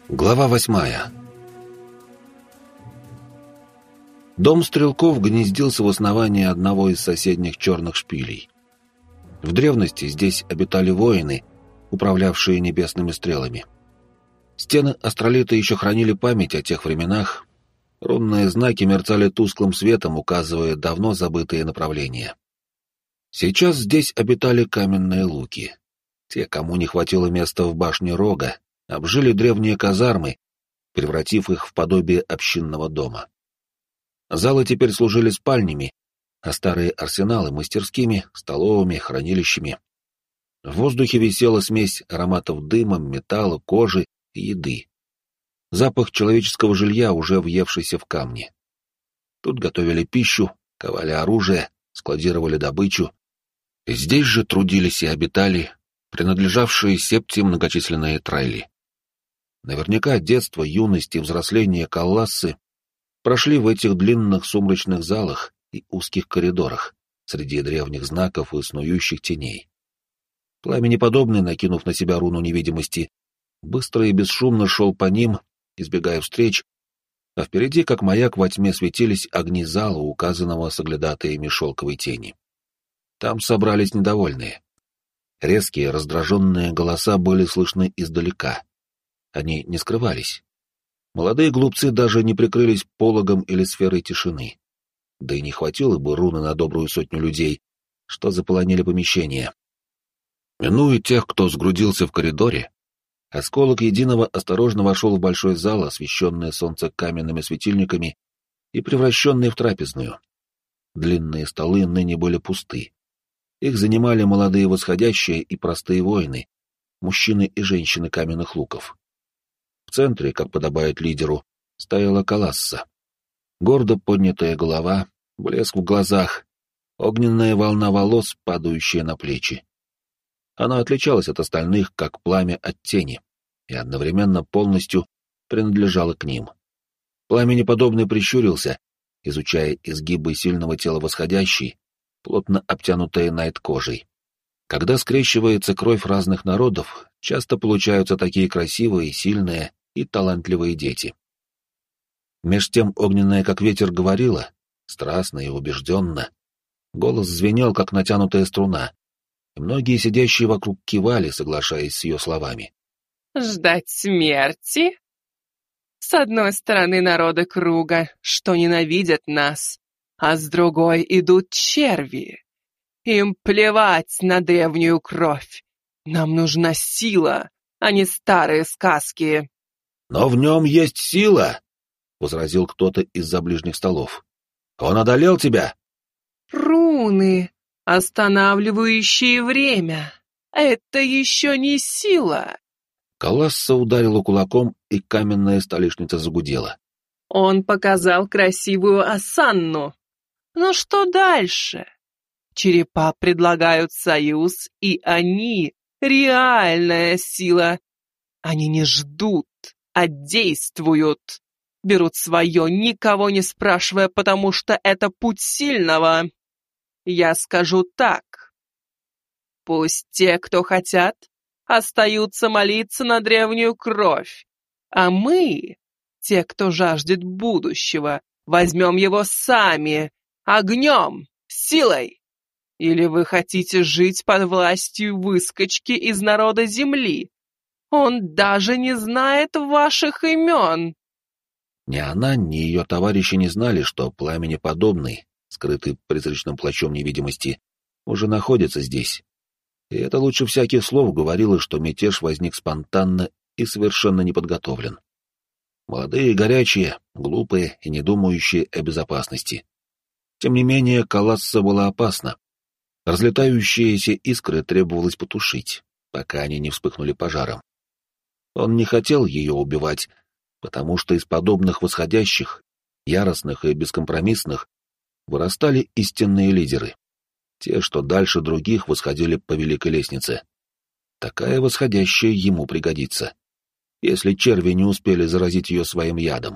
Глава 8. Дом стрелков гнездился в основании одного из соседних черных шпилей. В древности здесь обитали воины, управлявшие небесными стрелами. Стены астролита еще хранили память о тех временах, рунные знаки мерцали тусклым светом, указывая давно забытые направления. Сейчас здесь обитали каменные луки. Те, кому не хватило места в башне Рога, обжили древние казармы, превратив их в подобие общинного дома. Залы теперь служили спальнями, а старые арсеналы — мастерскими, столовыми, хранилищами. В воздухе висела смесь ароматов дыма, металла, кожи и еды. Запах человеческого жилья, уже въевшийся в камни. Тут готовили пищу, ковали оружие, складировали добычу. И здесь же трудились и обитали принадлежавшие септе многочисленные трайли. Наверняка детство, юность и взросление Каллассы прошли в этих длинных сумрачных залах и узких коридорах, среди древних знаков и снующих теней. Пламенеподобный, накинув на себя руну невидимости, быстро и бесшумно шел по ним, избегая встреч, а впереди, как маяк во тьме, светились огни зала, указанного соглядатаями шелковой тени. Там собрались недовольные. Резкие, раздраженные голоса были слышны издалека. Они не скрывались. Молодые глупцы даже не прикрылись пологом или сферой тишины. Да и не хватило бы руны на добрую сотню людей, что заполонили помещение. Минуя тех, кто сгрудился в коридоре, осколок единого осторожно вошел в большой зал, освещенный солнце каменными светильниками и превращенный в трапезную. Длинные столы ныне были пусты. Их занимали молодые восходящие и простые воины, мужчины и женщины каменных луков. В центре, как подобает лидеру, стояла Каласса. Гордо поднятая голова, блеск в глазах, огненная волна волос, падающая на плечи. Она отличалась от остальных, как пламя от тени, и одновременно полностью принадлежала к ним. Пламенеподобный прищурился, изучая изгибы сильного тела восходящей, плотно обтянутые найт-кожей. Когда скрещивается кровь разных народов, часто получаются такие красивые, сильные и талантливые дети. Меж тем огненная, как ветер, говорила, страстно и убежденно. Голос звенел, как натянутая струна, и многие сидящие вокруг кивали, соглашаясь с ее словами. «Ждать смерти? С одной стороны народы круга, что ненавидят нас, а с другой идут черви. Им плевать на древнюю кровь. Нам нужна сила, а не старые сказки». «Но в нем есть сила!» — возразил кто-то из-за ближних столов. «Он одолел тебя!» «Руны, останавливающие время. Это еще не сила!» Каласса ударила кулаком, и каменная столешница загудела. Он показал красивую осанну. Но что дальше? Черепа предлагают союз, и они — реальная сила. Они не ждут, а действуют. Берут свое, никого не спрашивая, потому что это путь сильного. Я скажу так. Пусть те, кто хотят, остаются молиться на древнюю кровь, а мы, те, кто жаждет будущего, возьмем его сами, огнем, силой. Или вы хотите жить под властью выскочки из народа земли? Он даже не знает ваших имен. Ни она, ни ее товарищи не знали, что пламенеподобный, скрытый призрачным плащом невидимости, уже находится здесь. И это лучше всяких слов говорило, что мятеж возник спонтанно и совершенно не подготовлен. Молодые, горячие, глупые и не думающие о безопасности. Тем не менее, Каласса была опасна. Разлетающиеся искры требовалось потушить, пока они не вспыхнули пожаром. Он не хотел ее убивать, потому что из подобных восходящих, яростных и бескомпромиссных, вырастали истинные лидеры. Те, что дальше других восходили по великой лестнице. Такая восходящая ему пригодится, если черви не успели заразить ее своим ядом.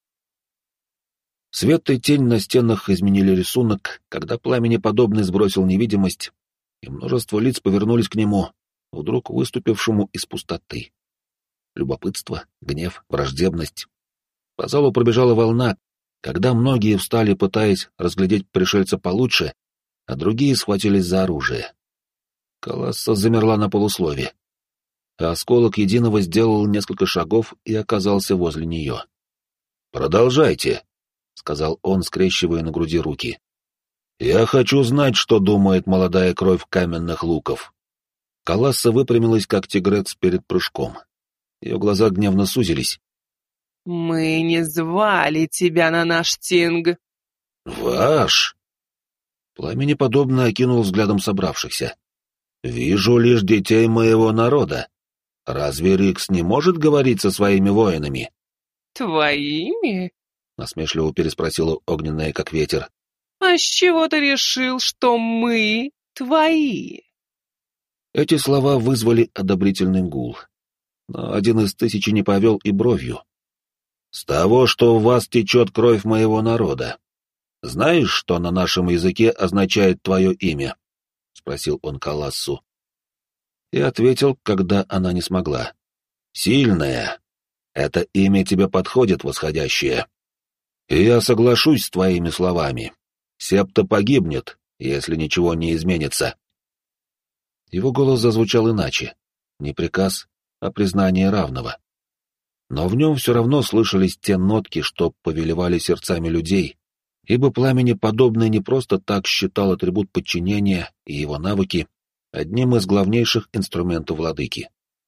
Свет и тень на стенах изменили рисунок, когда пламенеподобный сбросил невидимость, и множество лиц повернулись к нему, вдруг выступившему из пустоты. Любопытство, гнев, враждебность. По залу пробежала волна, когда многие встали, пытаясь разглядеть пришельца получше, а другие схватились за оружие. Колосса замерла на полуслове, а осколок единого сделал несколько шагов и оказался возле нее. «Продолжайте», — сказал он, скрещивая на груди руки. «Я хочу знать, что думает молодая кровь каменных луков». Колосса выпрямилась, как тигрец перед прыжком. Ее глаза гневно сузились. «Мы не звали тебя на наш тинг». «Ваш?» Пламенеподобно окинул взглядом собравшихся. «Вижу лишь детей моего народа. Разве Рикс не может говорить со своими воинами?» «Твоими?» — насмешливо переспросила огненная, как ветер. «А с чего ты решил, что мы твои?» Эти слова вызвали одобрительный гул, но один из тысячи не повел и бровью. «С того, что в вас течет кровь моего народа. Знаешь, что на нашем языке означает твое имя?» — спросил он Колассу. И ответил, когда она не смогла. «Сильная. Это имя тебе подходит, восходящее. И я соглашусь с твоими словами. Септа погибнет, если ничего не изменится». Его голос зазвучал иначе. Не приказ, а признание равного. Но в нем все равно слышались те нотки, что повелевали сердцами людей, ибо Пламенеподобный не просто так считал атрибут подчинения и его навыки одним из главнейших инструментов владыки.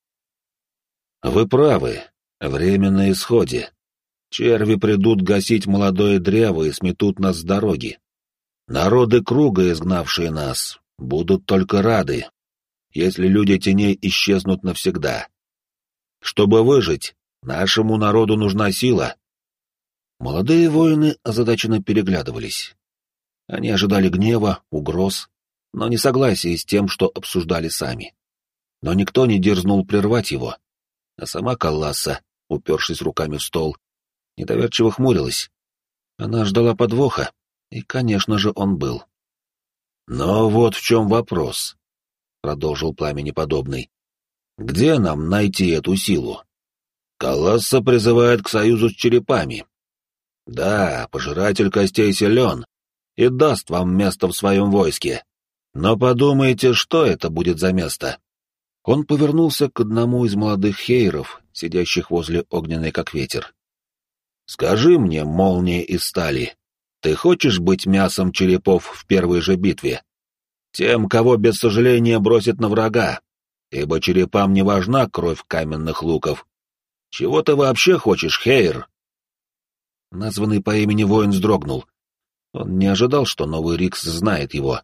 «Вы правы. Время на исходе. Черви придут гасить молодое древо и сметут нас с дороги. Народы круга, изгнавшие нас, будут только рады, если люди теней исчезнут навсегда. Чтобы выжить, нашему народу нужна сила». Молодые воины озадаченно переглядывались. Они ожидали гнева, угроз, но не согласия с тем, что обсуждали сами. Но никто не дерзнул прервать его, а сама Колласса, упершись руками в стол, недоверчиво хмурилась. Она ждала подвоха, и, конечно же, он был. «Но вот в чем вопрос», — продолжил Пламенеподобный. «Где нам найти эту силу? Колосса призывает к союзу с черепами. Да, пожиратель костей силен и даст вам место в своем войске. Но подумайте, что это будет за место». Он повернулся к одному из молодых хейров, сидящих возле огненной, как ветер. «Скажи мне, молния из стали, ты хочешь быть мясом черепов в первой же битве? Тем, кого без сожаления бросит на врага, ибо черепам не важна кровь каменных луков. Чего ты вообще хочешь, хейр?» Названный по имени воин вздрогнул. Он не ожидал, что новый Рикс знает его.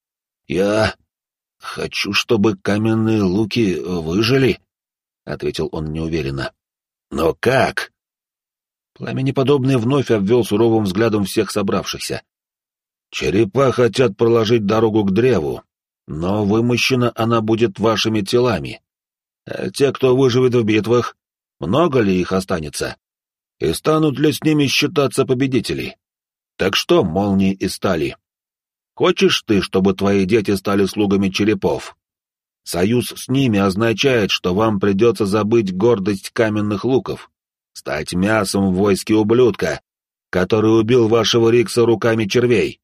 «Я хочу, чтобы каменные луки выжили», — ответил он неуверенно. «Но как?» Пламенеподобный вновь обвел суровым взглядом всех собравшихся. «Черепа хотят проложить дорогу к древу, но вымощена она будет вашими телами. А те, кто выживет в битвах, много ли их останется? И станут ли с ними считаться победители? Так что, молнии из стали? Хочешь ты, чтобы твои дети стали слугами черепов? Союз с ними означает, что вам придется забыть гордость каменных луков, стать мясом в войске ублюдка, который убил вашего Рикса руками червей».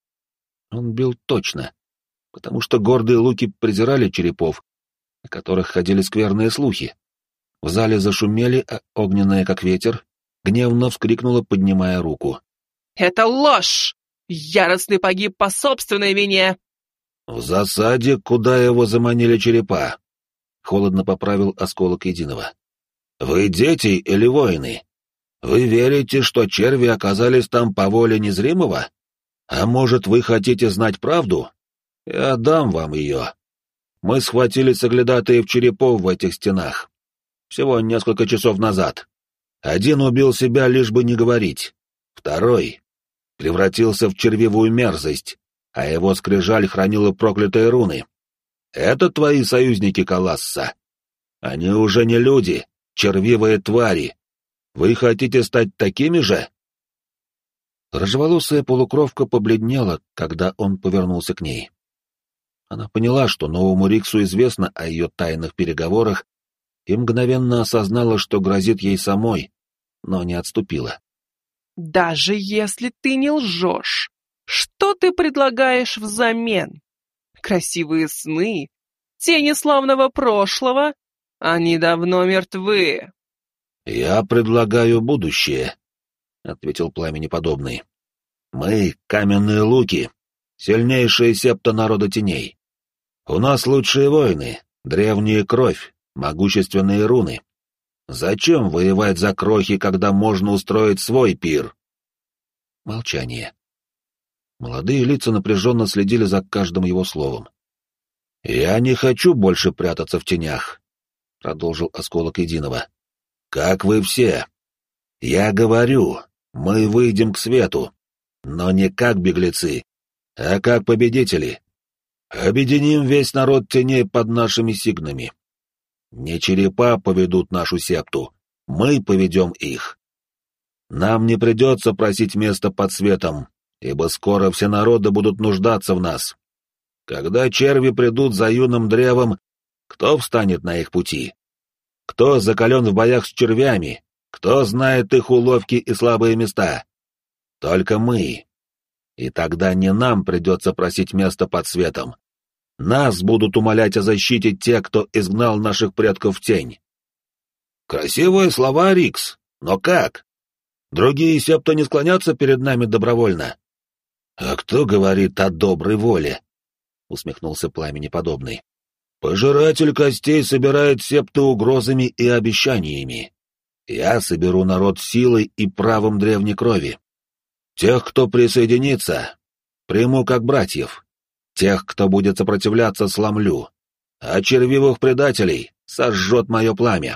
Он бил точно, потому что гордые луки презирали черепов, о которых ходили скверные слухи. В зале зашумели, а огненная, как ветер, гневно вскрикнула, поднимая руку. «Это ложь! Яростный погиб по собственной вине!» «В засаде, куда его заманили черепа», — холодно поправил осколок единого. «Вы дети или воины? Вы верите, что черви оказались там по воле незримого? А может, вы хотите знать правду? Я дам вам ее. Мы схватили соглядатаев черепов в этих стенах. Всего несколько часов назад. Один убил себя, лишь бы не говорить. Второй превратился в червивую мерзость, а его скрижаль хранила проклятые руны. Это твои союзники, Коласса. Они уже не люди, червивые твари. Вы хотите стать такими же?» Рыжеволосая полукровка побледнела, когда он повернулся к ней. Она поняла, что новому Риксу известно о ее тайных переговорах, и мгновенно осознала, что грозит ей самой, но не отступила. «Даже если ты не лжешь, что ты предлагаешь взамен? Красивые сны? Тени славного прошлого? Они давно мертвы». «Я предлагаю будущее», — ответил Пламенеподобный. «Мы — каменные луки, сильнейшая септа народа теней. У нас лучшие воины, древняя кровь, могущественные руны. Зачем воевать за крохи, когда можно устроить свой пир?» Молчание. Молодые лица напряженно следили за каждым его словом. «Я не хочу больше прятаться в тенях», — продолжил Осколок Единого. «Как вы все. Я говорю, мы выйдем к свету, но не как беглецы, а как победители. Объединим весь народ теней под нашими сигнами. Не черепа поведут нашу септу, мы поведем их. Нам не придется просить место под светом, ибо скоро все народы будут нуждаться в нас. Когда черви придут за юным древом, кто встанет на их пути? Кто закален в боях с червями? Кто знает их уловки и слабые места? Только мы. И тогда не нам придется просить место под светом. Нас будут умолять о защите те, кто изгнал наших предков в тень. Красивые слова, Рикс, но как? Другие септы не склонятся перед нами добровольно. А кто говорит о доброй воле? Усмехнулся Пламенеподобный. Пожиратель костей собирает септы угрозами и обещаниями. Я соберу народ силой и правом древней крови. Тех, кто присоединится, приму как братьев. Тех, кто будет сопротивляться, сломлю. А червивых предателей сожжет мое пламя.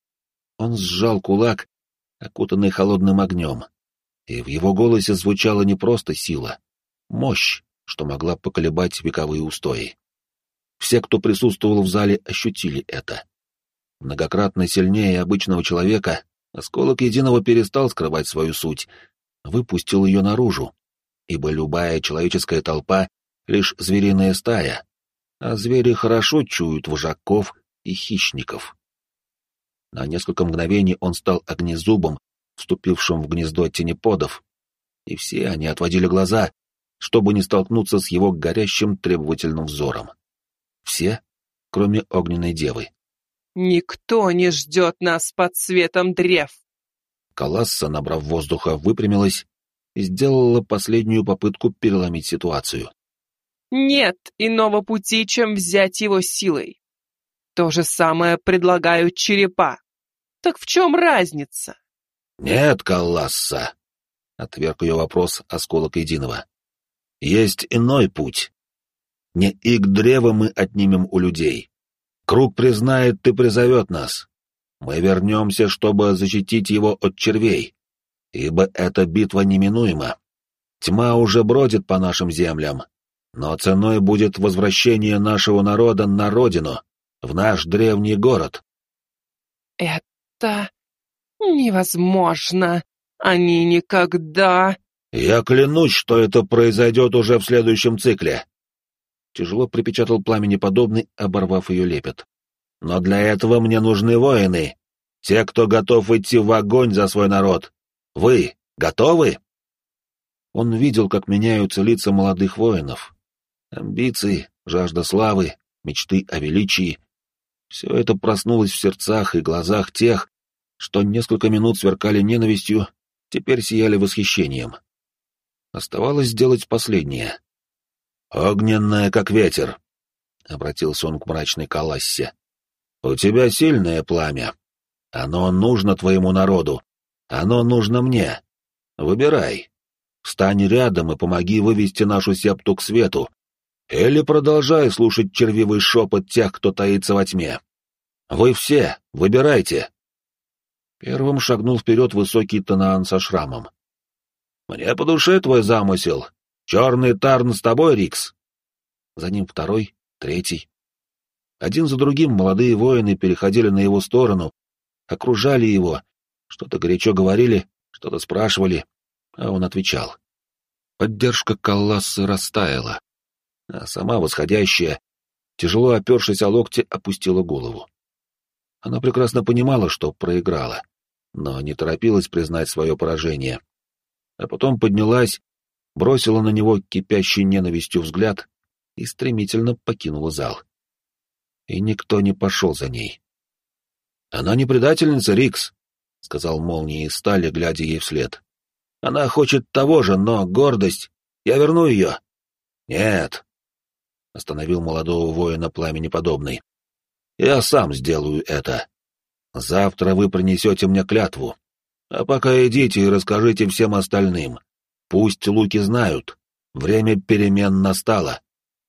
Он сжал кулак, окутанный холодным огнем, и в его голосе звучала не просто сила, мощь, что могла поколебать вековые устои. Все, кто присутствовал в зале, ощутили это. Многократно сильнее обычного человека, Осколок Единого перестал скрывать свою суть, выпустил ее наружу, ибо любая человеческая толпа — лишь звериная стая, а звери хорошо чуют вожаков и хищников. На несколько мгновений он стал огнезубом, вступившим в гнездо тенеподов, и все они отводили глаза, чтобы не столкнуться с его горящим требовательным взором. Все, кроме огненной девы. «Никто не ждет нас под светом древ!» Коласса, набрав воздуха, выпрямилась и сделала последнюю попытку переломить ситуацию. «Нет иного пути, чем взять его силой. То же самое предлагают черепа. Так в чем разница?» «Нет, Коласса», — отверг ее вопрос Осколок Единого. «Есть иной путь. Не ик древа мы отнимем у людей. Круг признает и призовет нас. Мы вернемся, чтобы защитить его от червей, ибо эта битва неминуема. Тьма уже бродит по нашим землям, но ценой будет возвращение нашего народа на родину, в наш древний город». «Это невозможно. Они никогда...» «Я клянусь, что это произойдет уже в следующем цикле», — тяжело припечатал Пламенеподобный, оборвав ее лепет. «Но для этого мне нужны воины, те, кто готов идти в огонь за свой народ. Вы готовы?» Он видел, как меняются лица молодых воинов. Амбиции, жажда славы, мечты о величии — все это проснулось в сердцах и глазах тех, что несколько минут сверкали ненавистью, теперь сияли восхищением. Оставалось сделать последнее. «Огненное, как ветер», — обратился он к мрачной Колассе. «У тебя сильное пламя. Оно нужно твоему народу. Оно нужно мне. Выбирай. Встань рядом и помоги вывести нашу септу к свету. Или продолжай слушать червивый шепот тех, кто таится во тьме. Вы все, выбирайте». Первым шагнул вперед высокий Танаан со шрамом. «Мне по душе твой замысел. Черный Тарн с тобой, Рикс». За ним второй, третий. Один за другим молодые воины переходили на его сторону, окружали его, что-то горячо говорили, что-то спрашивали, а он отвечал. Поддержка Коллассы растаяла, а сама восходящая, тяжело опершись о локти, опустила голову. Она прекрасно понимала, что проиграла, но не торопилась признать свое поражение. А потом поднялась, бросила на него кипящий ненавистью взгляд и стремительно покинула зал. И никто не пошел за ней. «Она не предательница, Рикс», — сказал молнией из стали, глядя ей вслед. «Она хочет того же, но гордость... Я верну ее». «Нет», — остановил молодого воина пламени подобный. «Я сам сделаю это. Завтра вы принесете мне клятву. А пока идите и расскажите всем остальным. Пусть луки знают. Время перемен настало».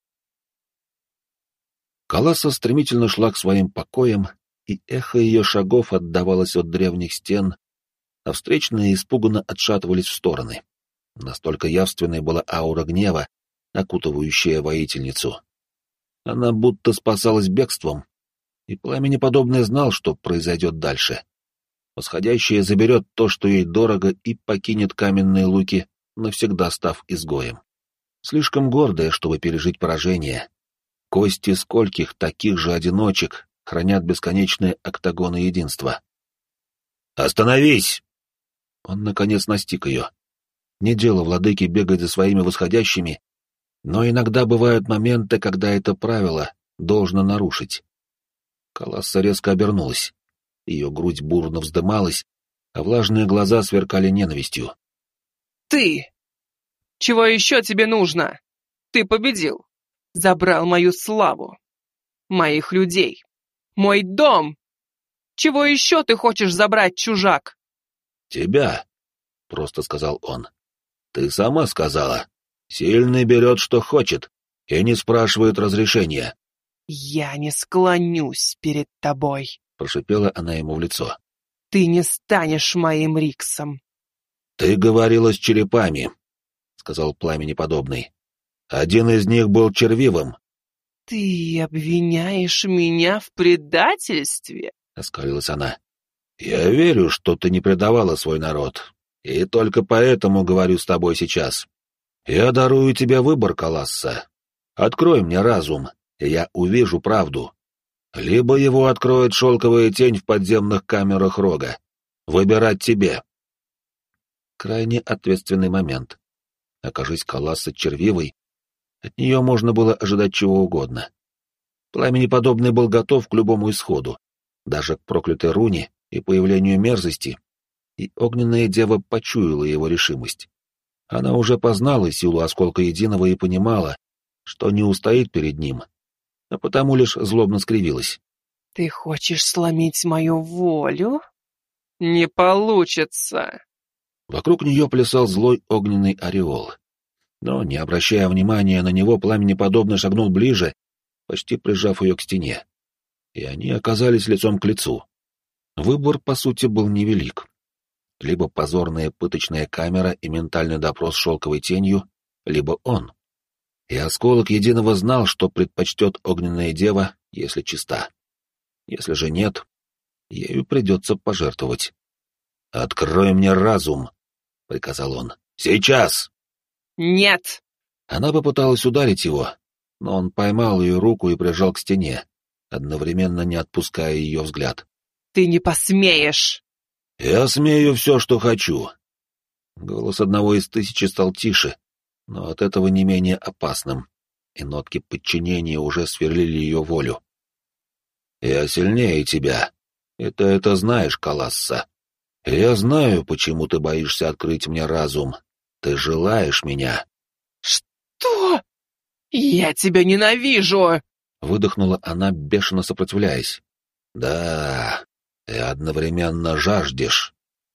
Каласа стремительно шла к своим покоям, и эхо ее шагов отдавалось от древних стен, а встречные испуганно отшатывались в стороны. Настолько явственной была аура гнева, окутывающая воительницу. Она будто спасалась бегством, и пламенеподобный знал, что произойдет дальше. Восходящая заберет то, что ей дорого, и покинет каменные луки, навсегда став изгоем. Слишком гордая, чтобы пережить поражение. Кости скольких таких же одиночек хранят бесконечные октагоны единства. «Остановись!» Он, наконец, настиг ее. Не дело владыки бегать за своими восходящими, но иногда бывают моменты, когда это правило должно нарушить. Каласса резко обернулась. Ее грудь бурно вздымалась, а влажные глаза сверкали ненавистью. «Ты! Чего еще тебе нужно? Ты победил. Забрал мою славу. Моих людей. Мой дом. Чего еще ты хочешь забрать, чужак?» «Тебя», — просто сказал он. «Ты сама сказала. Сильный берет, что хочет, и не спрашивает разрешения». «Я не склонюсь перед тобой», — прошипела она ему в лицо. «Ты не станешь моим Риксом». «Ты говорила с черепами», — сказал пламенеподобный. «Один из них был червивым». «Ты обвиняешь меня в предательстве?» — оскалилась она. «Я верю, что ты не предавала свой народ, и только поэтому говорю с тобой сейчас. Я дарую тебе выбор, Каласса. Открой мне разум, и я увижу правду. Либо его откроет шелковая тень в подземных камерах Рога. Выбирать тебе». Крайне ответственный момент. Окажись Каласса червивой, от нее можно было ожидать чего угодно. Пламенеподобный был готов к любому исходу, даже к проклятой руне и появлению мерзости, и огненная дева почуяла его решимость. Она уже познала силу осколка единого и понимала, что не устоит перед ним, а потому лишь злобно скривилась. «Ты хочешь сломить мою волю? Не получится!» Вокруг нее плясал злой огненный ореол. Но, не обращая внимания на него, пламенеподобный шагнул ближе, почти прижав ее к стене. И они оказались лицом к лицу. Выбор, по сути, был невелик. Либо позорная пыточная камера и ментальный допрос шелковой тенью, либо он. И осколок единого знал, что предпочтет огненная дева, если чиста. Если же нет, ею придется пожертвовать. «Открой мне разум», — приказал он. «Сейчас!» «Нет!» Она попыталась ударить его, но он поймал ее руку и прижал к стене, одновременно не отпуская ее взгляд. «Ты не посмеешь!» «Я смею все, что хочу». Голос одного из тысячи стал тише, но от этого не менее опасным, и нотки подчинения уже сверлили ее волю. «Я сильнее тебя, и ты это знаешь, Каласса. Я знаю, почему ты боишься открыть мне разум. Ты желаешь меня». «Что? Я тебя ненавижу!» — выдохнула она, бешено сопротивляясь. «Да, и одновременно жаждешь».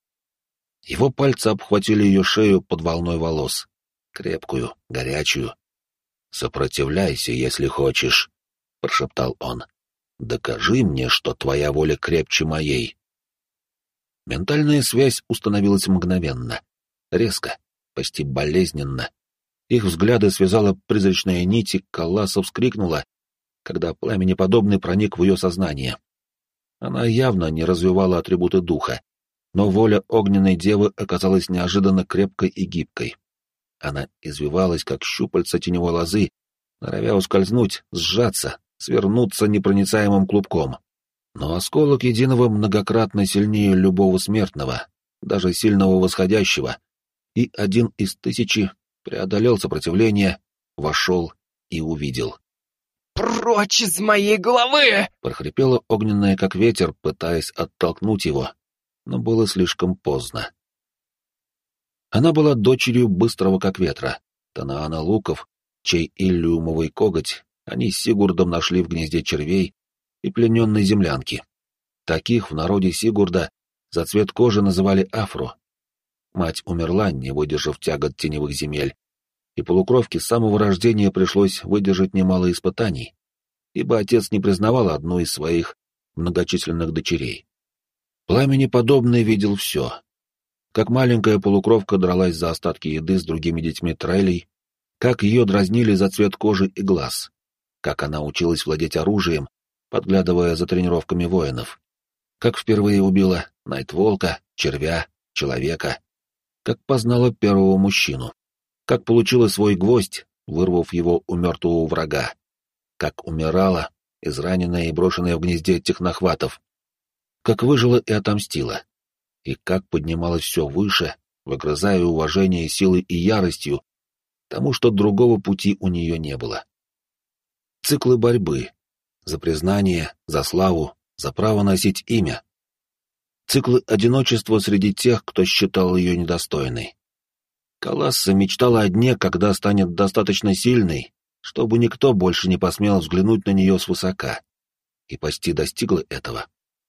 Его пальцы обхватили ее шею под волной волос, крепкую, горячую. «Сопротивляйся, если хочешь», — прошептал он. «Докажи мне, что твоя воля крепче моей». Ментальная связь установилась мгновенно, резко, почти болезненно. Их взгляды связала призрачная нить, и Каласса вскрикнула, когда пламенеподобный проник в ее сознание. Она явно не развивала атрибуты духа, но воля огненной девы оказалась неожиданно крепкой и гибкой. Она извивалась, как щупальца теневой лозы, норовя ускользнуть, сжаться, свернуться непроницаемым клубком. Но осколок единого многократно сильнее любого смертного, даже сильного восходящего, и 1 из 1000 преодолел сопротивление, вошел и увидел. «Прочь из моей головы!» — прохрипела огненная, как ветер, пытаясь оттолкнуть его, но было слишком поздно. Она была дочерью быстрого, как ветра, Танаана Луков, чей иллюмовый коготь они с Сигурдом нашли в гнезде червей и плененной землянки. Таких в народе Сигурда за цвет кожи называли афро. Мать умерла, не выдержав тягот теневых земель, и полукровке с самого рождения пришлось выдержать немало испытаний, ибо отец не признавал одну из своих многочисленных дочерей. Пламени подобное видел все. Как маленькая полукровка дралась за остатки еды с другими детьми Трелей, как ее дразнили за цвет кожи и глаз, как она училась владеть оружием, подглядывая за тренировками воинов, как впервые убила Найтволка, червя, человека, как познала первого мужчину, как получила свой гвоздь, вырвав его у мертвого врага, как умирала, израненная и брошенная в гнезде технохватов, как выжила и отомстила, и как поднималась все выше, выгрызая уважение силой и яростью, тому, что другого пути у нее не было. Циклы борьбы. За признание, за славу, за право носить имя. Циклы одиночества среди тех, кто считал ее недостойной. Каласса мечтала о дне, когда станет достаточно сильной, чтобы никто больше не посмел взглянуть на нее свысока. И почти достигла этого.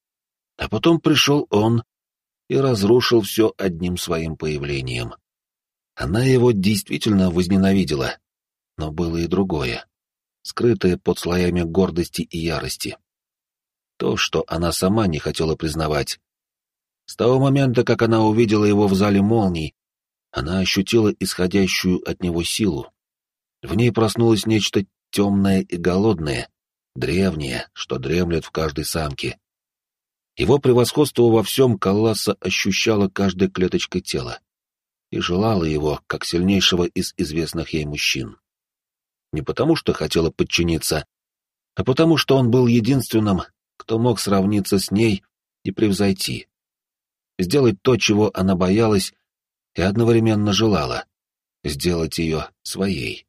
А потом пришел он и разрушил все одним своим появлением. Она его действительно возненавидела, но было и другое, скрытое под слоями гордости и ярости. То, что она сама не хотела признавать. С того момента, как она увидела его в зале молний, она ощутила исходящую от него силу. В ней проснулось нечто темное и голодное, древнее, что дремлет в каждой самке. Его превосходство во всем Калласа ощущала каждой клеточкой тела и желала его, как сильнейшего из известных ей мужчин. Не потому, что хотела подчиниться, а потому, что он был единственным, кто мог сравниться с ней и превзойти. Сделать то, чего она боялась и одновременно желала, сделать ее своей.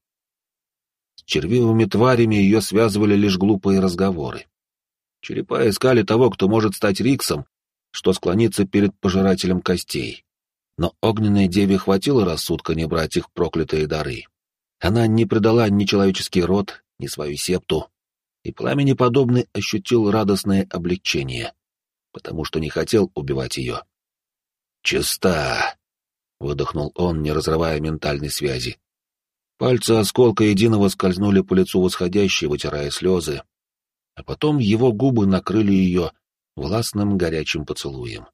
С червивыми тварями ее связывали лишь глупые разговоры. Черепа искали того, кто может стать Риксом, что склонится перед пожирателем костей. Но огненной деве хватило рассудка не брать их проклятые дары. Она не предала ни человеческий род, ни свою септу, и пламени подобный ощутил радостное облегчение, потому что не хотел убивать ее. «Чиста!» — выдохнул он, не разрывая ментальной связи. Пальцы осколка единого скользнули по лицу восходящей, вытирая слезы, а потом его губы накрыли ее властным горячим поцелуем.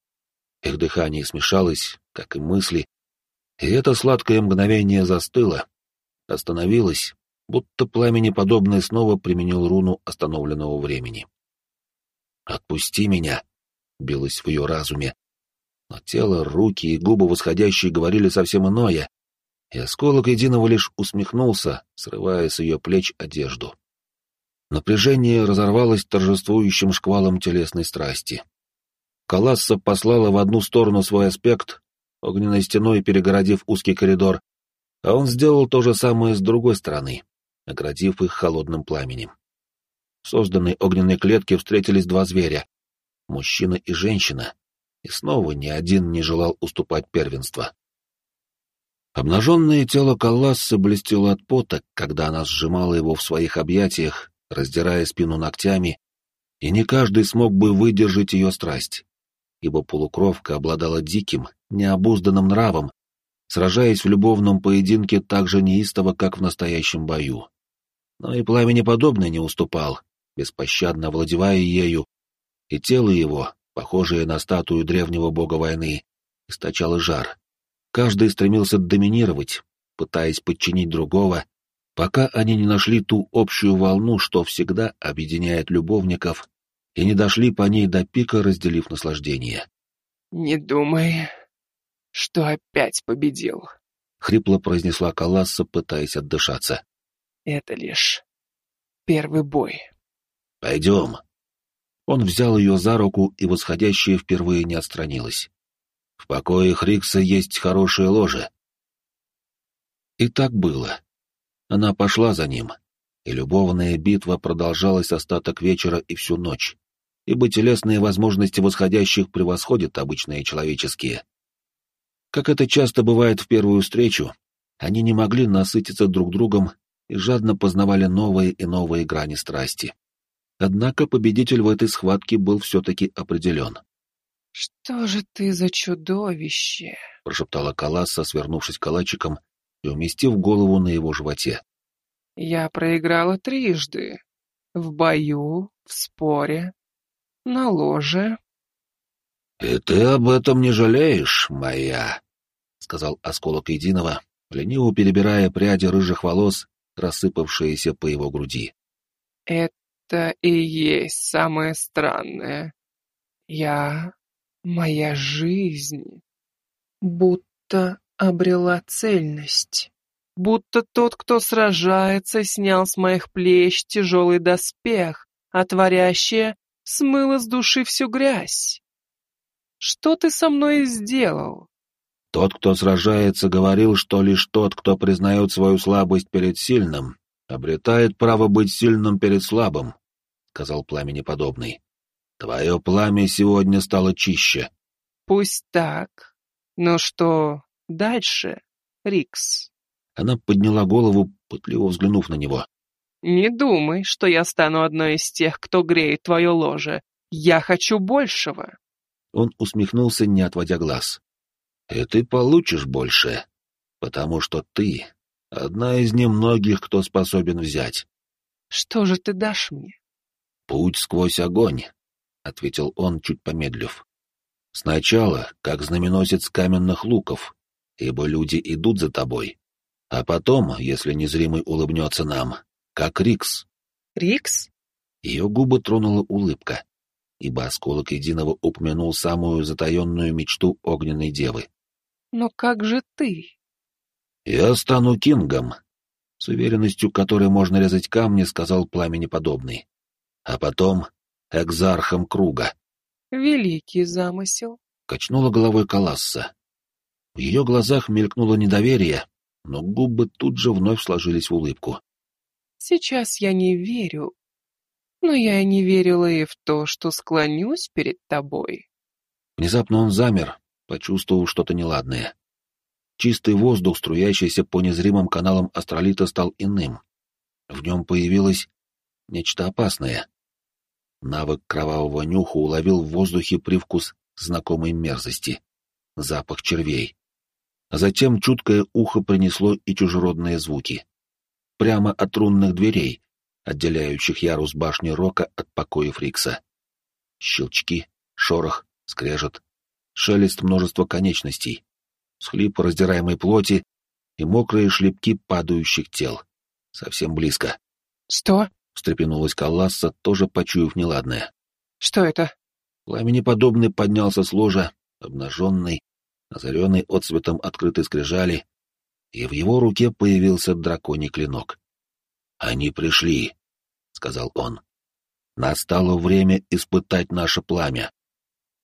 Их дыхание смешалось, как и мысли, и это сладкое мгновение застыло, остановилось, будто пламени подобное снова применил руну остановленного времени. «Отпусти меня!» — билось в ее разуме, но тело, руки и губы восходящие говорили совсем иное, и осколок единого лишь усмехнулся, срывая с ее плеч одежду. Напряжение разорвалось торжествующим шквалом телесной страсти. Каласса послала в одну сторону свой аспект, огненной стеной перегородив узкий коридор, а он сделал то же самое с другой стороны, оградив их холодным пламенем. В созданной огненной клетке встретились два зверя — мужчина и женщина, и снова ни один не желал уступать первенство. Обнаженное тело Калассы блестело от пота, когда она сжимала его в своих объятиях, раздирая спину ногтями, и не каждый смог бы выдержать ее страсть, ибо полукровка обладала диким, необузданным нравом, сражаясь в любовном поединке так же неистово, как в настоящем бою. Но и пламени подобное не уступал, беспощадно овладевая ею, и тело его, похожее на статую древнего бога войны, источало жар. Каждый стремился доминировать, пытаясь подчинить другого, пока они не нашли ту общую волну, что всегда объединяет любовников, и не дошли по ней до пика, разделив наслаждение. «Не думай, что опять победил», — хрипло произнесла Каласса, пытаясь отдышаться. «Это лишь первый бой». «Пойдем». Он взял ее за руку, и восходящая впервые не отстранилась. «В покоях Рикса есть хорошее ложе». И так было. Она пошла за ним, и любовная битва продолжалась остаток вечера и всю ночь, ибо телесные возможности восходящих превосходят обычные человеческие. Как это часто бывает в первую встречу, они не могли насытиться друг другом и жадно познавали новые и новые грани страсти. Однако победитель в этой схватке был все-таки определен. «Что же ты за чудовище?» — прошептала Каласса, свернувшись калачиком и уместив голову на его животе. «Я проиграла трижды. В бою, в споре, на ложе». «И ты об этом не жалеешь, моя?» — сказал осколок единого, лениво перебирая пряди рыжих волос, рассыпавшиеся по его груди. «Это и есть самое странное. Моя жизнь будто обрела цельность. Будто тот, кто сражается, снял с моих плеч тяжелый доспех, а творящее смыло с души всю грязь. Что ты со мной сделал?» «Тот, кто сражается, говорил, что лишь тот, кто признает свою слабость перед сильным, обретает право быть сильным перед слабым», — сказал Пламени Подобный. «Твое пламя сегодня стало чище». «Пусть так. Но что дальше, Рикс?» Она подняла голову, пытливо взглянув на него. «Не думай, что я стану одной из тех, кто греет твое ложе. Я хочу большего». Он усмехнулся, не отводя глаз. «И ты получишь больше, потому что ты одна из немногих, кто способен взять». «Что же ты дашь мне?» «Путь сквозь огонь», — ответил он, чуть помедлив. «Сначала, как знаменосец каменных луков, ибо люди идут за тобой, а потом, если незримый улыбнется нам, как Рикс». «Рикс?» Ее губы тронула улыбка, ибо осколок единого упомянул самую затаенную мечту огненной девы. «Но как же ты?» «Я стану кингом», — с уверенностью, которой можно резать камни, сказал Пламени Подобный. «А потом экзархом круга». «Великий замысел», — качнула головой Каласса. В ее глазах мелькнуло недоверие, но губы тут же вновь сложились в улыбку. «Сейчас я не верю, но я и не верила и в то, что склонюсь перед тобой». Внезапно он замер, почувствовав что-то неладное. Чистый воздух, струящийся по незримым каналам астролита, стал иным. В нем появилось нечто опасное. Навык кровавого нюха уловил в воздухе привкус знакомой мерзости, запах червей. А затем чуткое ухо принесло и чужеродные звуки. Прямо от рунных дверей, отделяющих ярус башни Рока от покоев Рикса. Щелчки, шорох, скрежет, шелест множества конечностей, схлип раздираемой плоти и мокрые шлепки падающих тел. Совсем близко. «Что?» — встрепенулась Каласса, тоже почуяв неладное. «Что это?» Пламени Подобный поднялся с ложа, обнаженный, озаренный отсветом открытой скрижали, и в его руке появился драконий клинок. «Они пришли», — сказал он. «Настало время испытать наше пламя».